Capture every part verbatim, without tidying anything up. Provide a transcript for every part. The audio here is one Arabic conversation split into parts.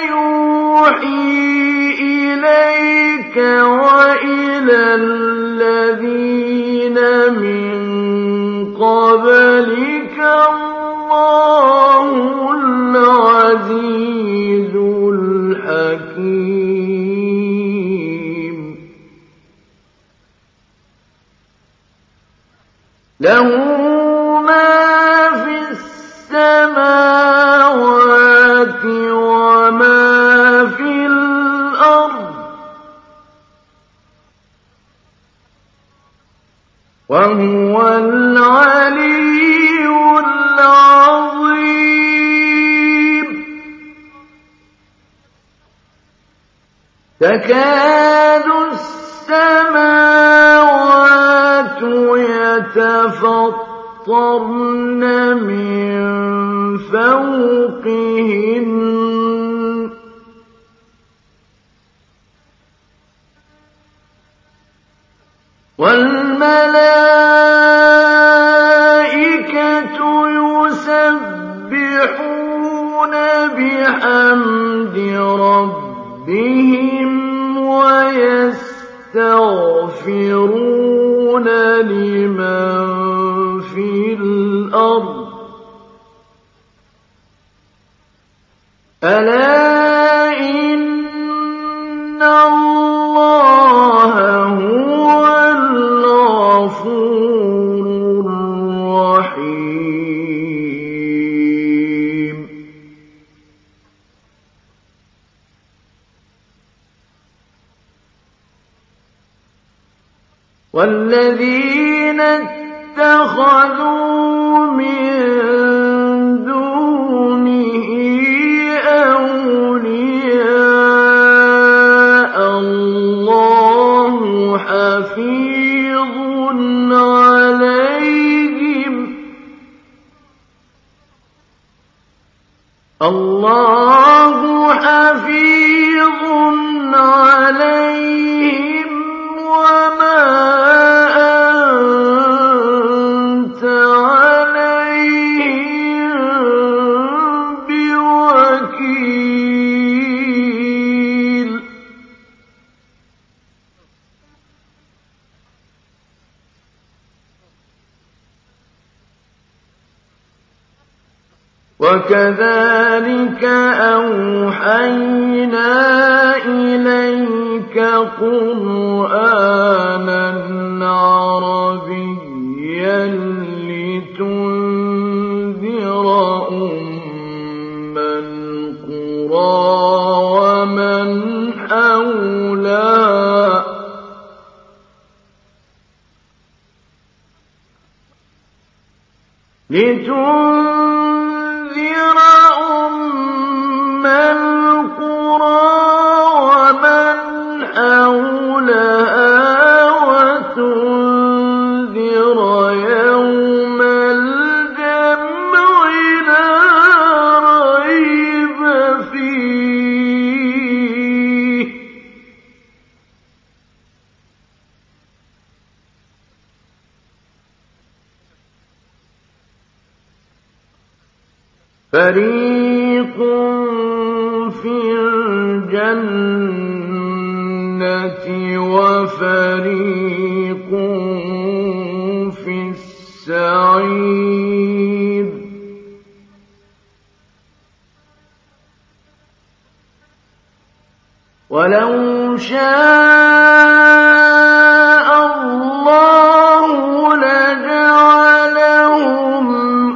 يُوحِي إِلَيْكَ وَإِلَى الَّذِينَ مِن قَبْلِكَ اللَّهُ الْعَزِيزُ الْحَكِيمُ. لَهُ مَا فِي السَّمَاوَاتِ وَمَا فِي الْأَرْضِ ۖ وَهُوَ الْعَلِيُّ الْعَظِيمُ. تَكَادُ السَّمَاوَاتُ يَتَفَطَّرْنَ مِن فَوْقِهِنَّ وَالْمَلَائِكَةُ يُسَبِّحُونَ بِحَمْدِ رَبِّهِمْ وَيَسْتَغْفِرُونَ لِمَن فِي الْأَرْضِ ۗ أَلَا إِنَّ اللَّهَ هُوَ الْغَفُورُ الرَّحِيمُ. وَالَّذِينَ اتَّخَذُوا مِن دُونِهِ أَوْلِيَاءَ اللَّهُ حَفِيظٌ عَلَيْهِمْ اللَّهُ حَفِيظٌ عَلَيْهِمْ وَمَا أَنتَ عَلَيْهِم بِوَكِيلٍ. وَكَذَلِكَ أَوْحَيْنَا إِلَيْكَ قُرْآنًا عَرَبِيًّا لِّتُنذِرَ أُمَّ الْقُرَىٰ وَمَنْ حَوْلَهَا لِتُنذِرَ أُمَّ الْقُرَىٰ وَمَنْ حَوْلَهَا وَتُنذِرَ يَوْمَ الْجَمْعِ لَا رَيْبَ فِيهِ ۚ فَرِيقٌ فِي الْجَنَّةِ وَفَرِيقٌ فِي السَّعِيرِ. وَلَوْ شَاءَ اللَّهُ لَجَعَلَهُمْ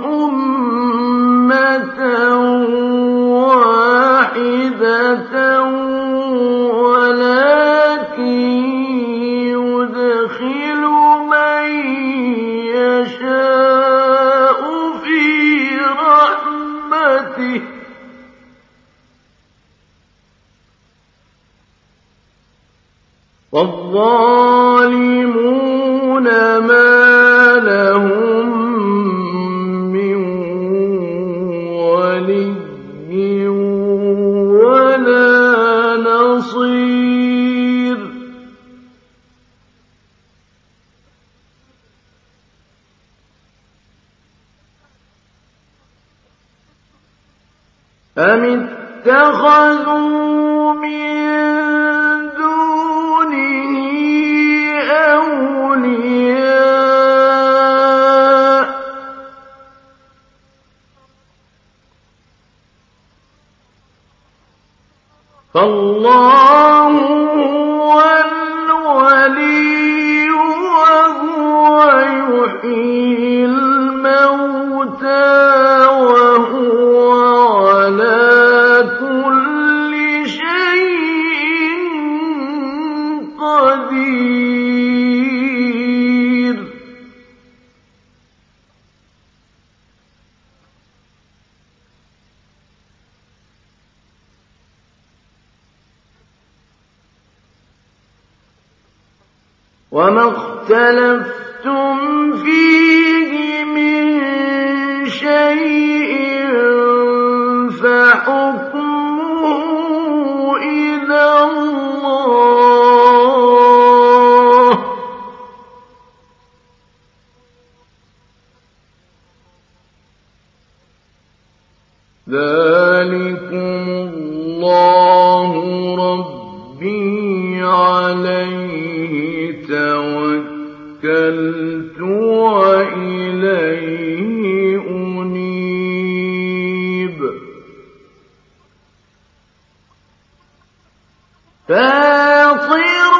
أُمَّةً وَاحِدَةً وَلَٰكِن يُدْخِلُ مَن يَشَاءُ فِي رَحْمَتِهِ ۚ وَالظَّالِمُونَ مَا لَهُم مِّن وَلِيٍّ وَلَا نَصِيرٍ. أَمِ اتَّخَذُوا مِن دُونِهِ أَوْلِيَاءَ ۖ فَاللَّهُ هُوَ الْوَلِيُّ وَهُوَ يُحْيِي الْمَوْتَىٰ وَهُوَ عَلَىٰ كُلِّ شَيْءٍ قَدِيرٌ. وَمَا اخْتَلَفْتُمْ فِيهِ مِن شَيْءٍ فَحُكْمُهُ إِلَى اللَّهِ ۚ ذَٰلِكُمُ اللَّهُ رَبِّي عَلَيْهِ تَوَكَّلْتُ وَإِلَيْهِ أُنِيبُ. فَاطِرُ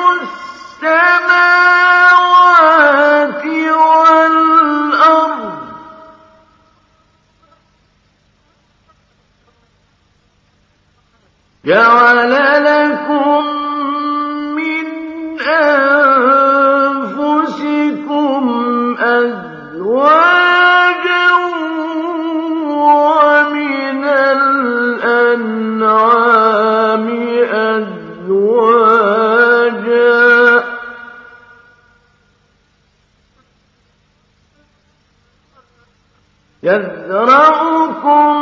السَّمَاوَاتِ وَالْأَرْضِ، جَعَلَ لَكُم مِّنْ أَنفُسِكُمْ أَزْوَاجًا وَمِنَ الْأَنْعَامِ أَزْوَاجًا ۖ يَذْرَؤُكُمْ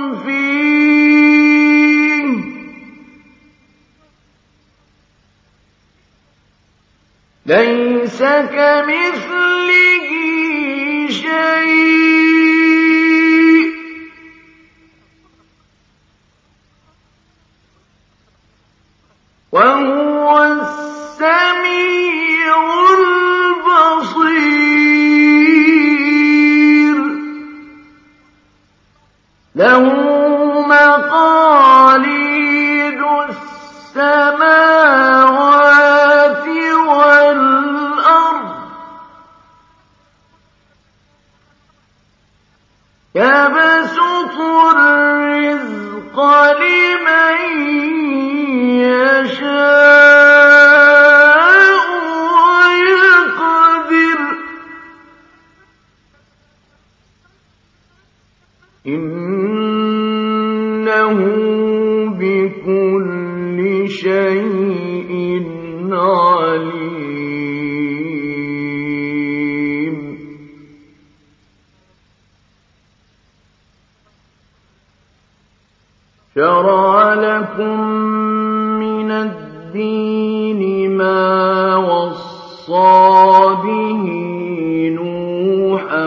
فِيهِ ۚ لَيْسَ كَمِثْلِهِ شَيْءٌ ۖ وَهُوَ السَّمِيعُ الْبَصِيرُ. لَهُ مَقَالِيدُ السَّمَاوَاتِ وَالْأَرْضِ، يَبْسُطُ الرِّزْقَ لِمَن يَشَاءُ وَيَقْدِرُ ۚ إِنَّهُ بِكُلِّ شَيْءٍ عَلِيمٌ. شَرَعَ لَكُم مِّنَ الدِّينِ مَا وَصَّىٰ بِهِ نُوحًا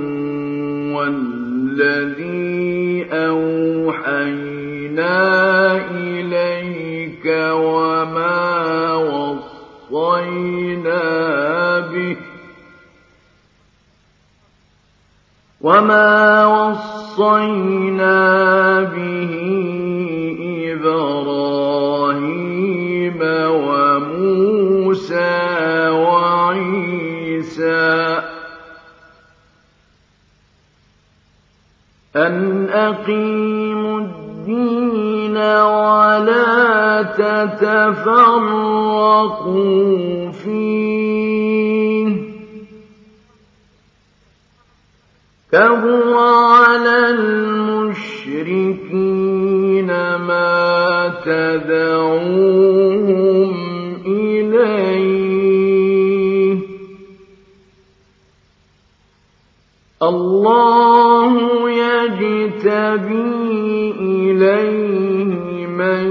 وَالَّذِي أَوْحَيْنَا إِلَيْكَ وَمَا وَصَّيْنَا بِهِ وَمَا وَصَّيْنَا بِهِ إِبْرَاهِيمَ وَمُوسَىٰ وَعِيسَىٰ أَنْ أَقِيمُوا الدِّينَ وَلَا تَتَفَرَّقُوا فِيهِ ۚ كَبُرَ عَلَى الْمُشْرِكِينَ مَا تَدْعُوهُمْ إِلَيْهِ ۚ اللَّهُ يَجْتَبِي إِلَيْهِ مَن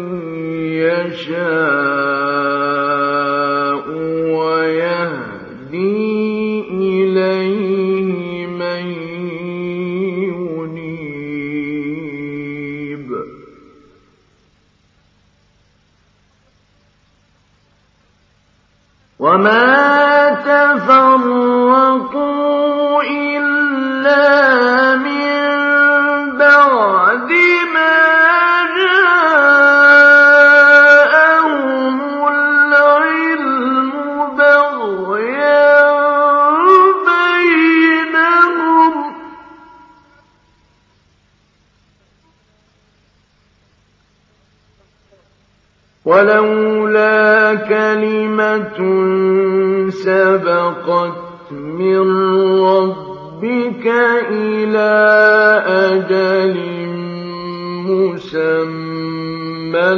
يَشَاءُ وَيَهْدِي إِلَيْهِ مَن يُنِيبُ. وما تفرقوا إلا من بعد ما جاءهم العلم بغيا بينهم ولولا كلمة سبقت من ربك إلى أجل مسمى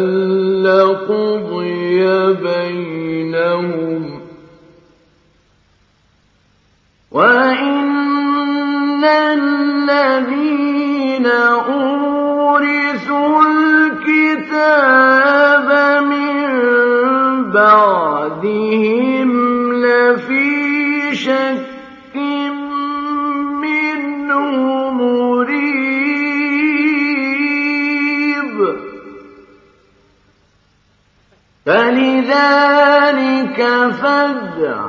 لقضي بينهم وإن الذين أورثوا الكتاب من بعدهم لفي شك منه مريب فلذلك فادع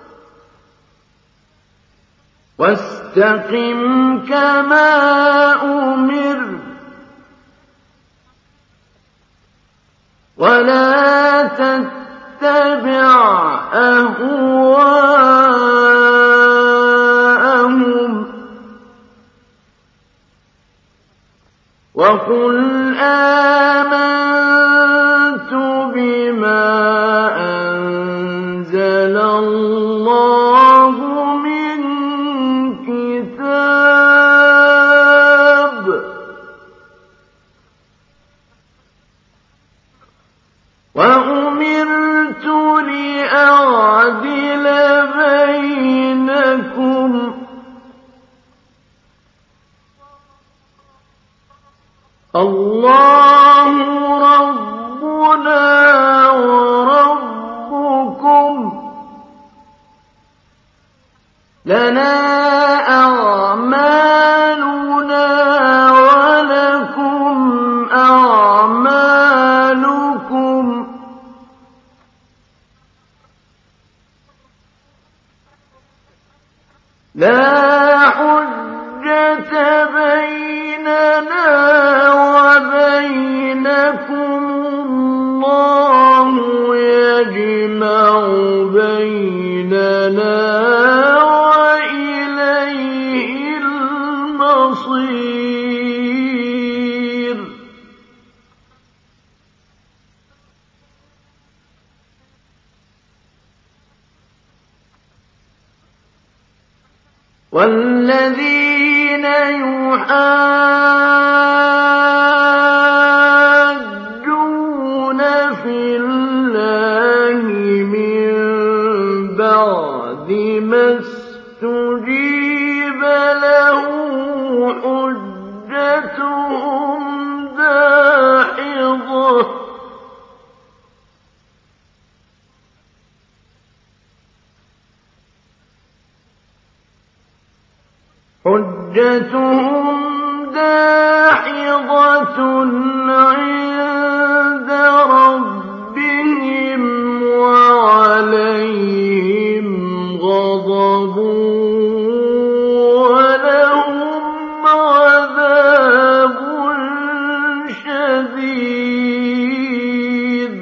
واستقم كما أمرت ولا تتبع أهواءهم وقل آمنت بما أنزل الله من كتاب وأمرت لأعدل بينكم الله ربنا وربكم لنا أعمالنا ولكم أعمالكم لا حجة بيننا وبينكم الله يجمع بيننا وإليه المصير والذين يحاجون في الله من بعد ما استجيب له حجتهم داحضة حجتهم داحضة عند ربهم وعليهم غضب ولهم عذاب شديد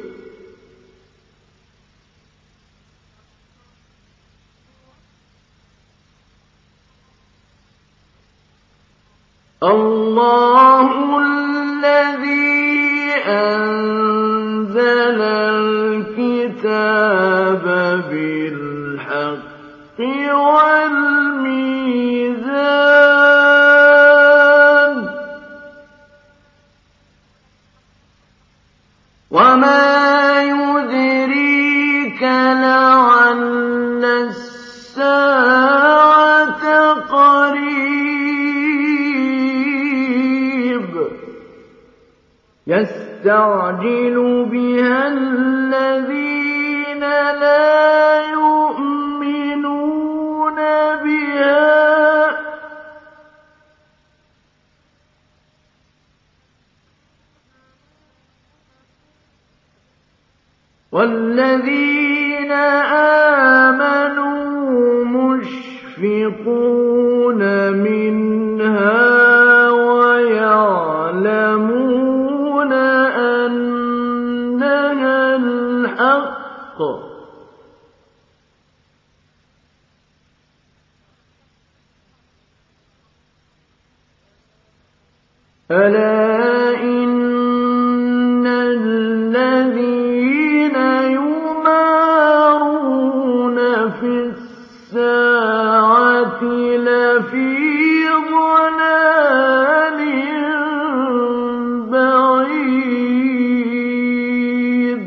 الله الذي أنزل الكتاب بالحق والميزان وما يدريك لعل الساعة قريب يستعجل بها الذين لا يؤمنون بها والذين آمنوا مشفقون منها ويعلمون أنها الحق ألا إن الذين يمارون في الساعة لفي ضلال بعيد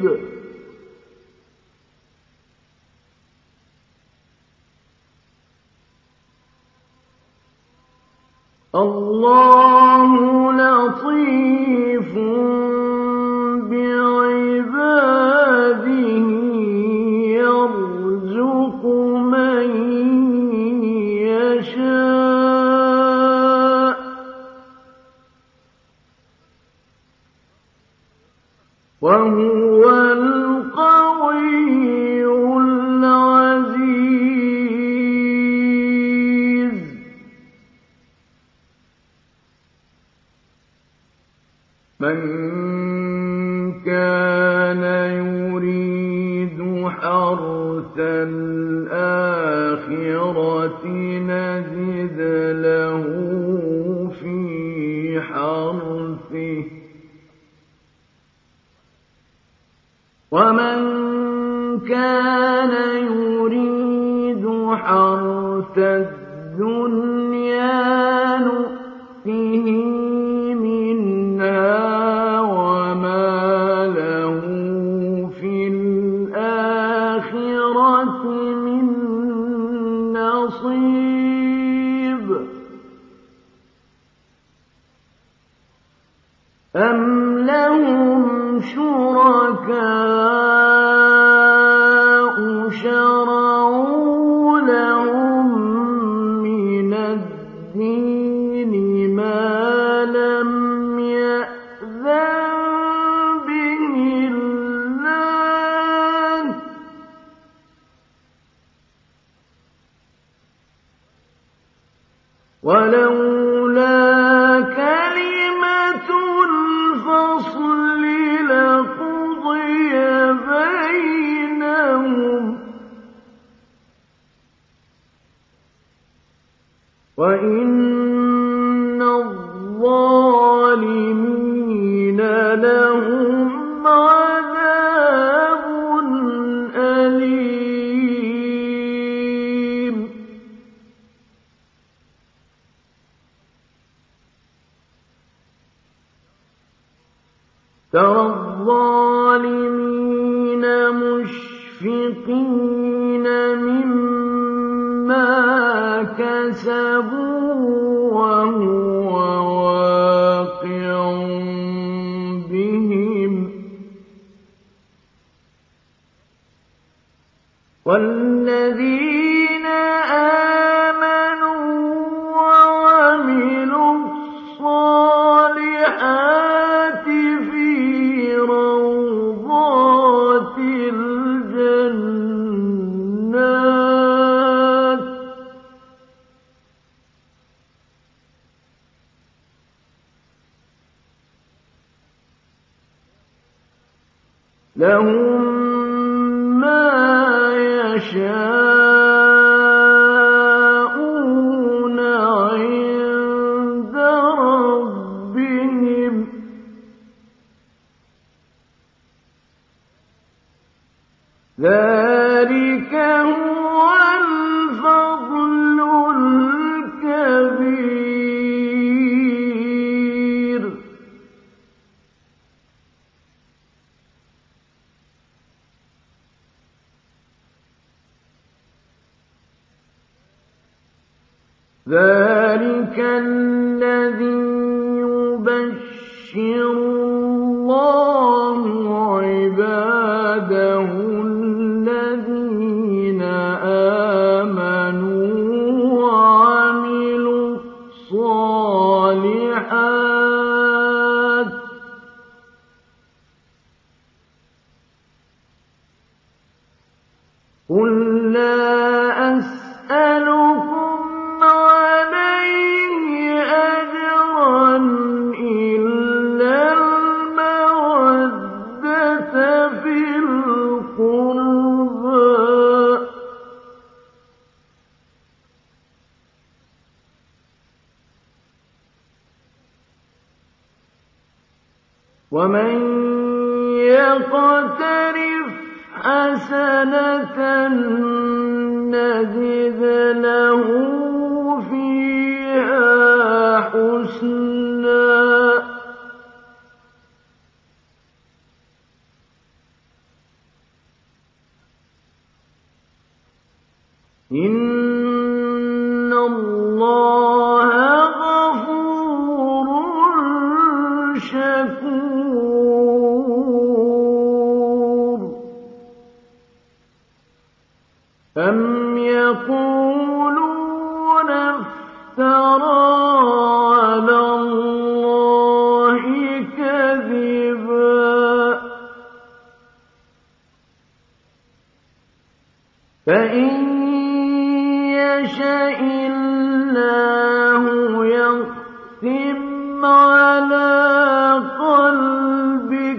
الله لطيف بعباده يرزق من يشاء وهو القوي العزيز من كان يريد حرث الآخرة نزد له في حرثه ومن كان يريد حرث الدنيا نؤته منها وما له في الآخرة من نصيب أم لهم شركاء شرعوا لهم من الدين ما لم يأذن به الله ولولا كلمة الفصل لقضي بينهم وإن الظالمين لهم عذاب أليم ترى الظالمين مشفقين مما كسبوا وهو واقع بهم والذين آمنوا وعملوا الصالحات في روضات الجنات لهم ما يشاءون عند ربهم ذلك هو الفضل الكبير ذلك الذي يبشر الله عباده الذين آمنوا وعملوا الصالحات قُل لَّا أَسْأَلُكُمْ عَلَيْهِ أَجْرًا إِلَّا الْمَوَدَّةَ فِي الْقُرْبَىٰ ۗ وَمَن يَقْتَرِفْ حَسَنَةً نَّزِدْ لَهُ فِيهَا حُسْنًا ۚ إِنَّ اللَّهَ غَفُورٌ شَكُورٌ. أَمْ يَقُولُونَ افْتَرَىٰ عَلَى اللَّهِ كَذِبًا ۖ فَإِن يَشَإِ اللَّهُ يَخْتِمْ عَلَىٰ قَلْبِكَ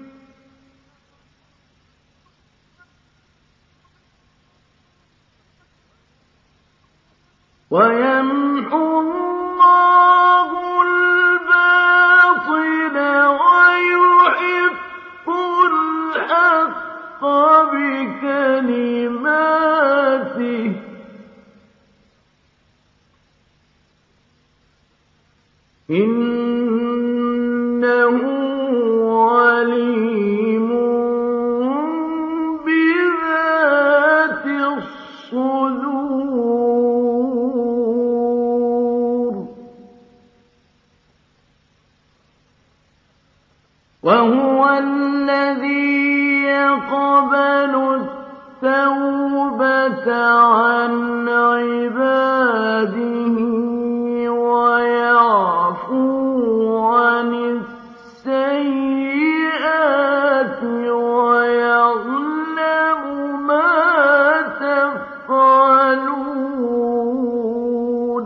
وَيَمْحُو اللَّهُ الْبَاطِلَ وَيُحِقُّ الْحَقَّ بِكَلِمَاتِهِ ۚ إِنَّهُ عَلِيمٌ بِذَاتِ الصُّدُورِ. وَهُوَ الَّذِي يَقْبَلُ التَّوْبَةَ عَنْ عِبَادِهِ وَيَعْفُو عَنِ السَّيِّئَاتِ وَيَعْلَمُ مَا تَفْعَلُونَ.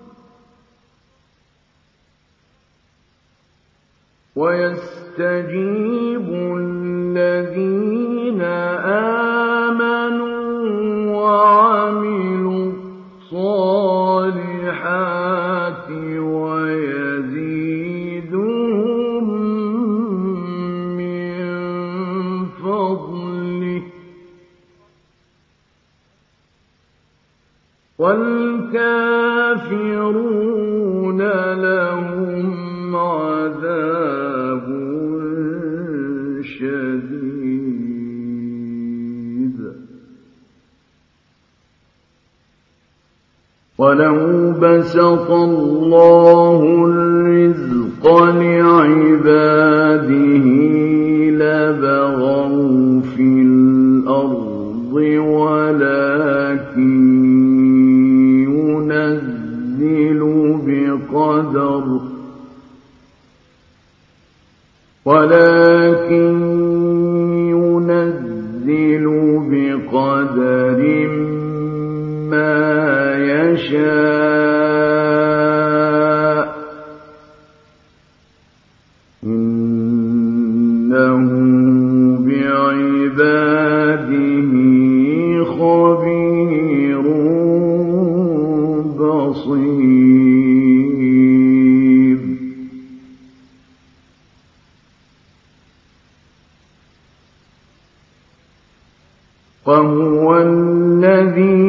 وَيَسْتَجِيبُ الَّذِينَ آمَنُوا وَعَمِلُوا الصَّالِحَاتِ وَيَزِيدُهُم مِّن فَضْلِهِ ۚ وَالْكَافِرُونَ لَهُمْ عَذَابٌ شَدِيدٌ. وَلَوْ بَسَطَ اللَّهُ الرِّزْقَ لِعِبَادِهِ لَبَغَوْا فِي الْأَرْضِ وَلَٰكِن يُنَزِّلُ بِقَدَرٍ ولكن ينزل بقدر ما يشاء، إنه بعباده خبير بصير. وهو الذي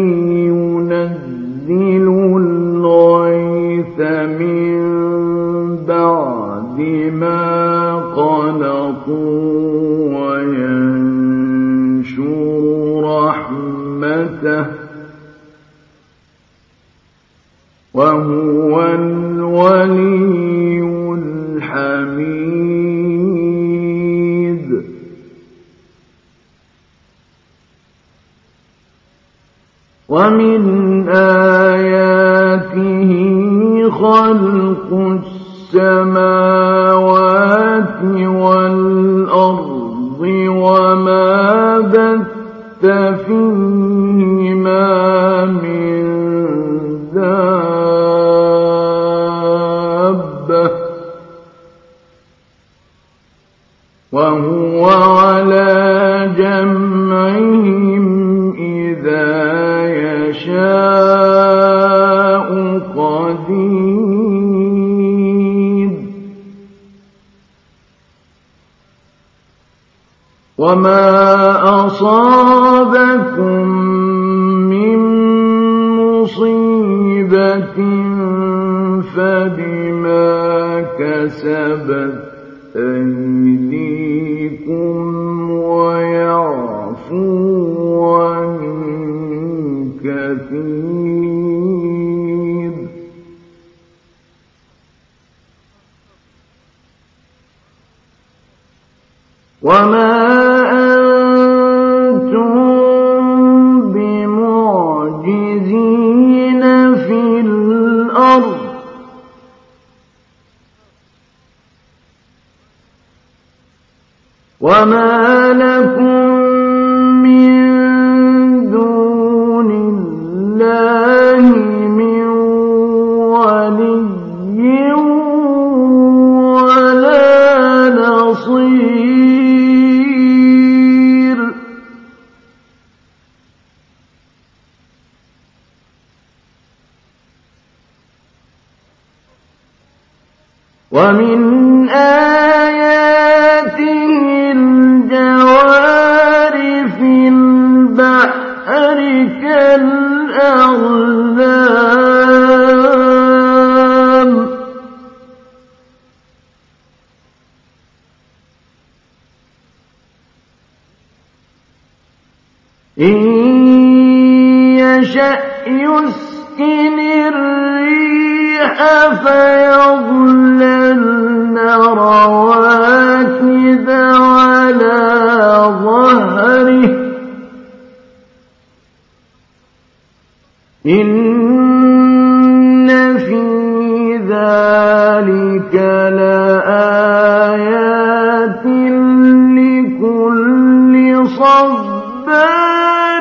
ينزل الغيث من بعد ما قنطوا وينشر رحمته، وهو الولي الحميد. ومن آياته خلق السماوات والأرض وما بث في وعلى جمعهم إذا يشاء قدير وما أصابكم من مصيبة فبما كسبت أيديكم ويعفو عن كثير وما أنتم بمعجزين في الأرض وما لكم من دون الله من ولي ولا نصير ومن آياته الجوار في البحر كالأعلام إن يشأ يسكن الريح فيظللن رواكد على ظهره إن في ذلك لآيات لكل صبار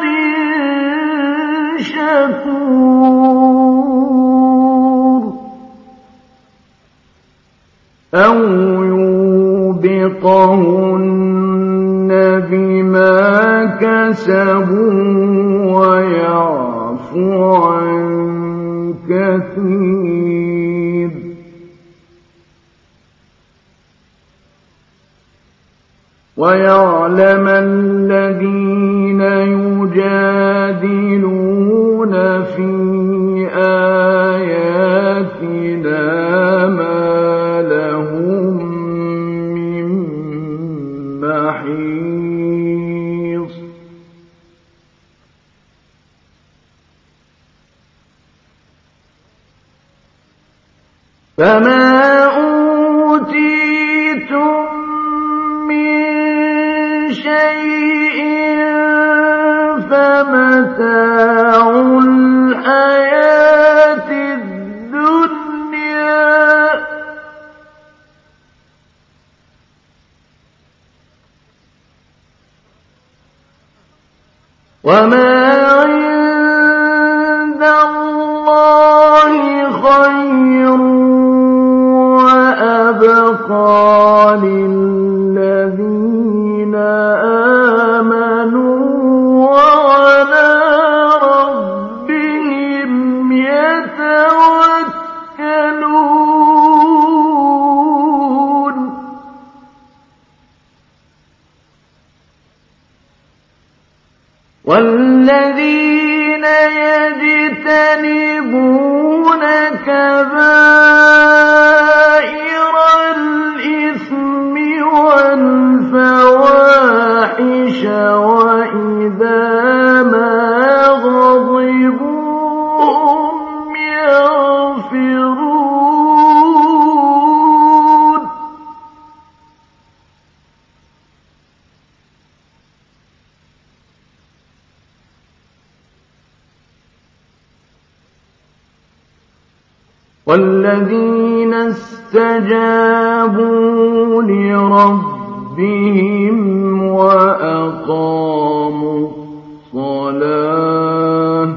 شكور أو يوبقهن بما كسبوا ويعفو عن كثير ويعلم الذين يجادلون في آياتنا ما لهم من محيص فما أوتيتم من شيء فمتاع الحياة الدنيا وما عند الله خير وأبقى للذين آمنوا وعلى ربهم يتوكلون والذين يجتنبون كبائر الإثم والفواحش وإذا ما غضبوا هم يغفرون والذين استجابوا لربهم وأقاموا الصلاة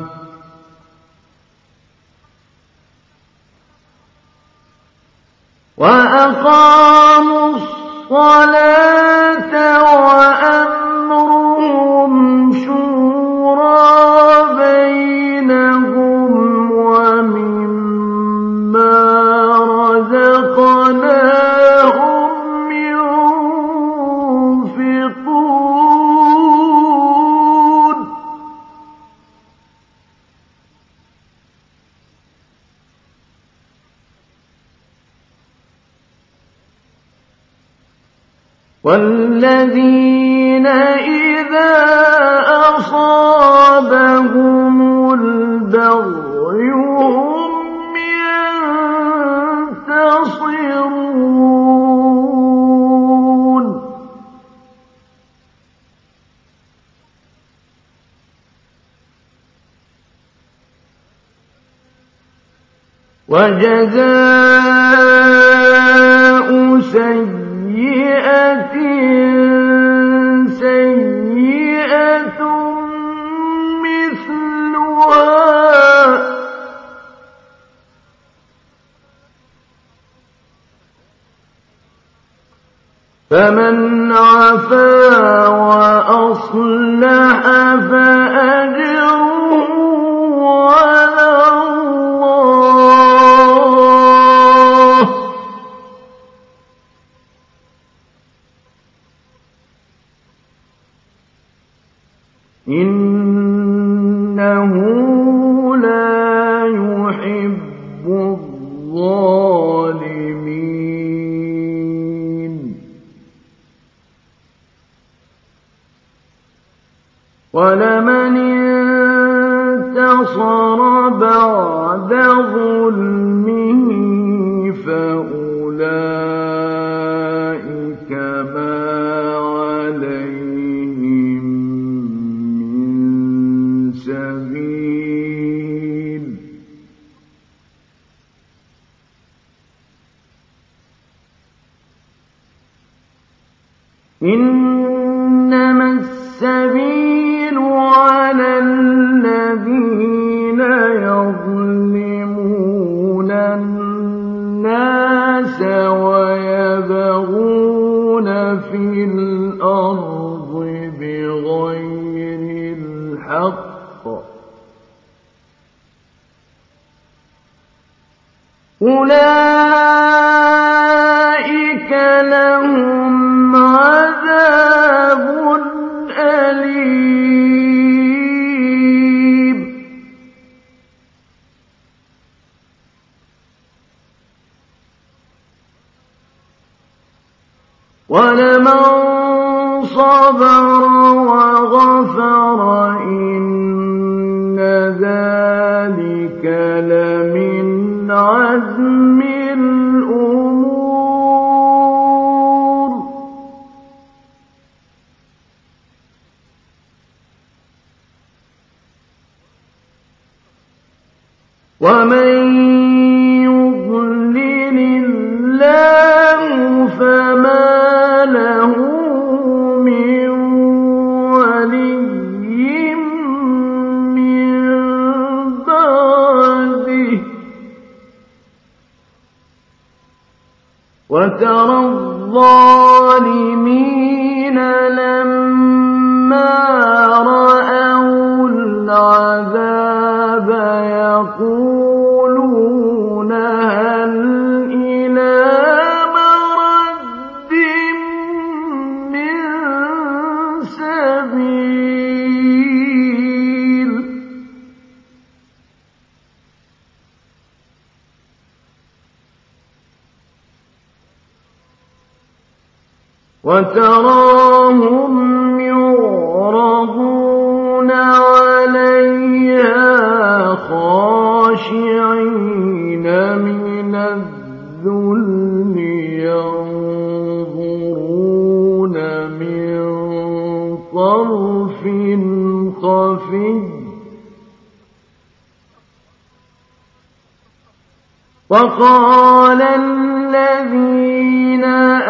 وأقاموا الصلاة الذين إذا أصابهم البغي هم ينتصرون وجزاء سيئة سيئة مثلها فمن عفا وأصلح فأجره على الله إنه لا يحب الظالمين ولمن انتصر بعد ظلمه فأولئك ما عليهم من سبيل إنما السبيل على الذين يظلمون الناس ويبغون في الأرض بغير الحق أولئك لهم عذاب أليم ولمن صبر وغفر إن ذلك لمن عزم الأمور ومن يضلل الله فما له من ولي من بعده وترى الظالمين لما رأوا العذاب يقولون هل إلى مرد من سبيل وتراهم يعرضون عليها خاشعين من الذل ينظرون من طرف خفي وقال الذين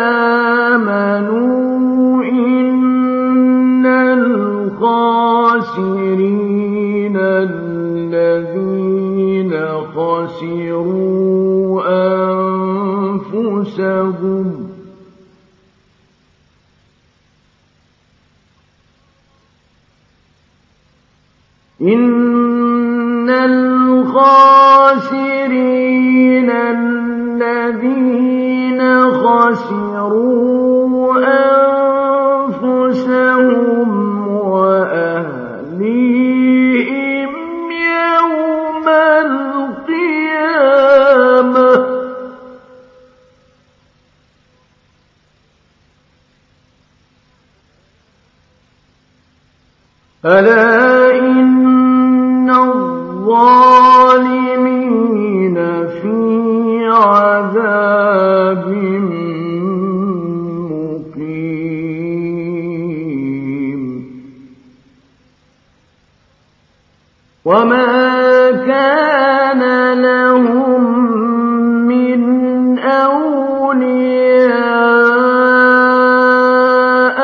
آمنوا إن الخاسرين الذين خسروا أنفسهم إن الخاسرين الذين خسروا أنفسهم وأهليهم يوم القيامة ألا إن الظالمين في عذاب مقيم وما كان لهم من أولياء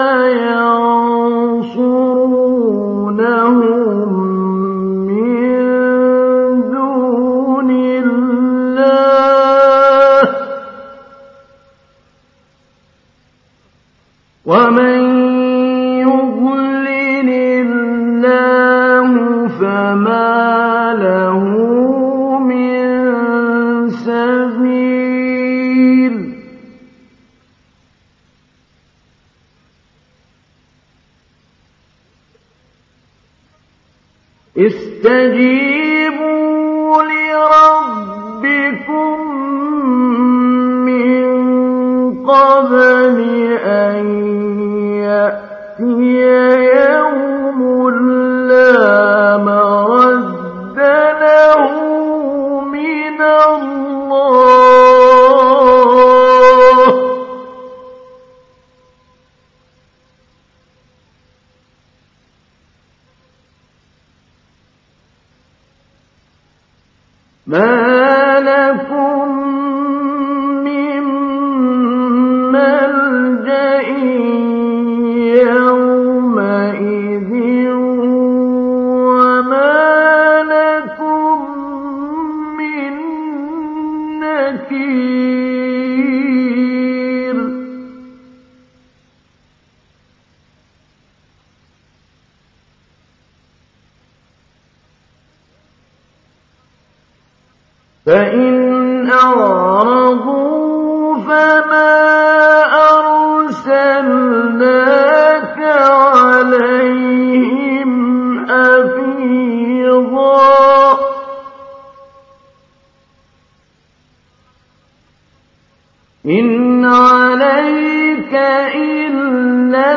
ينصرونهم من دون الله ومن يضلل الله فما له من سبيل استجيبوا لربكم من قبل أن يأتي يوم لا مرد له من الله ما لكم من ملجأ يومئذ وما لكم من نكير فإن أعرضوا فما أرسلناك عليهم حفيظا إن عليك إلا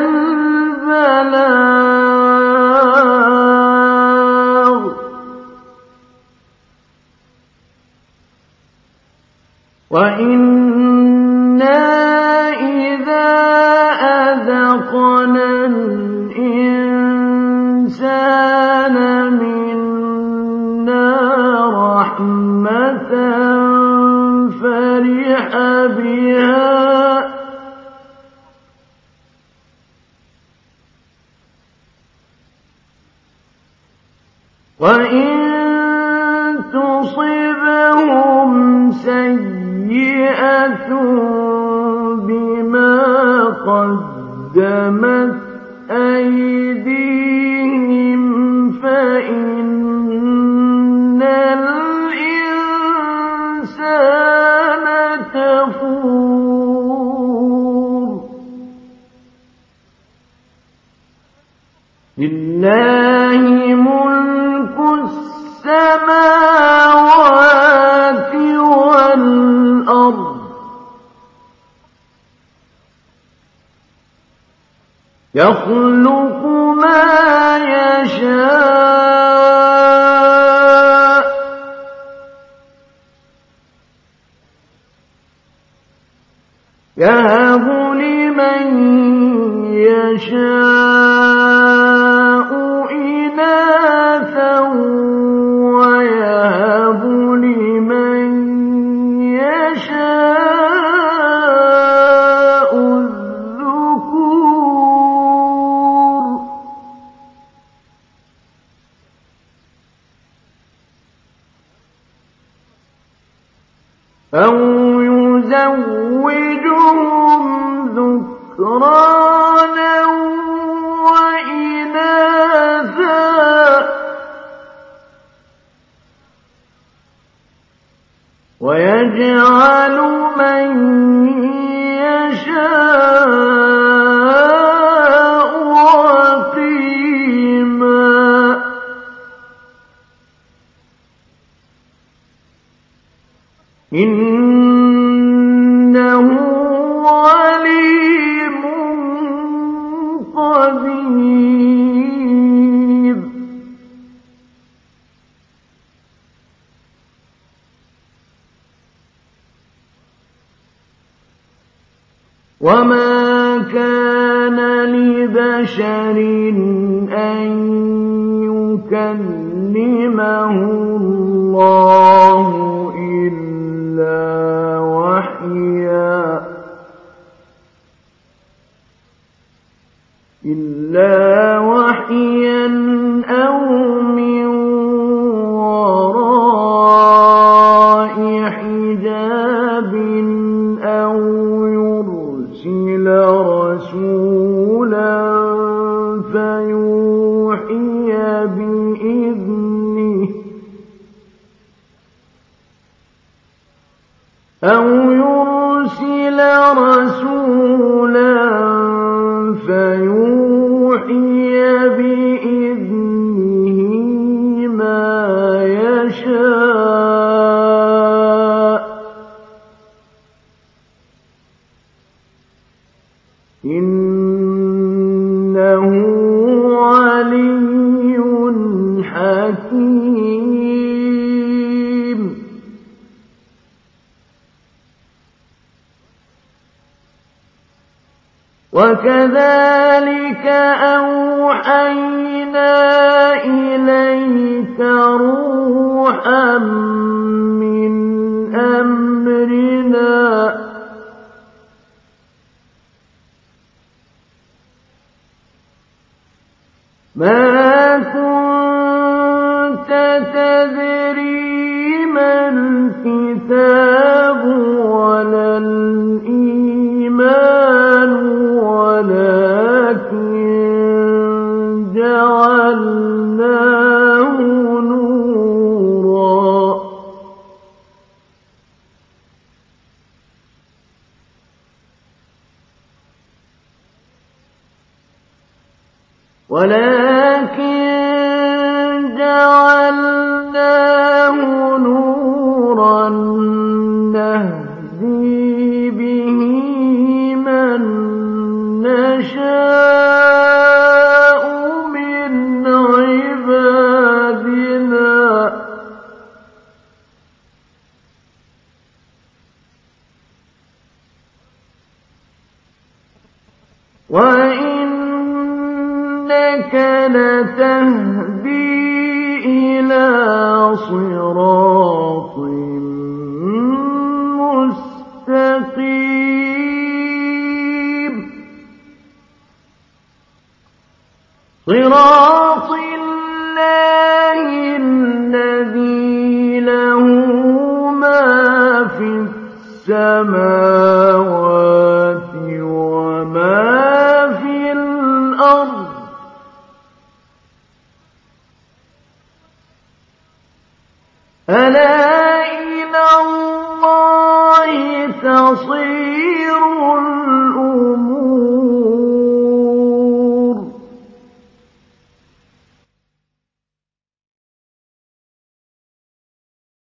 البلاغ وإنا إذا أذقنا الإنسان منا رحمة فرح بها وإن تصبهم سيئة بما قدمت أيديهم فإن الإنسان كفور لله ملك السماوات والأرض يخلق ما يشاء يهب لمن يشاء إناثا ويهب لمن يشاء الذكور أو يزوجهم ذكرانا وإناثا ويجعل من يشاء عقيما إنه عليم قدير وما كان لبشر أن يكلمه الله إلا وحيا إلا وحيا أو من وراء حجاب أو يرسل رسولا فيوحي بإذنه أو يرسل رسولا فيوحي بإذنه ما يشاء إنه علي حكيم. وكذلك أوحينا إليك روحا من أمرنا ما كنت تدري ما الكتاب ولا الإيمان ولكن جعلناه نورا ولكن جعلناه نورا نهدي به من نشاء من عبادنا وإنك لتهدي إلى صراط مستقيم صراط الله الذي له ما في السماوات وما في الأرض ألا إلى الله تصير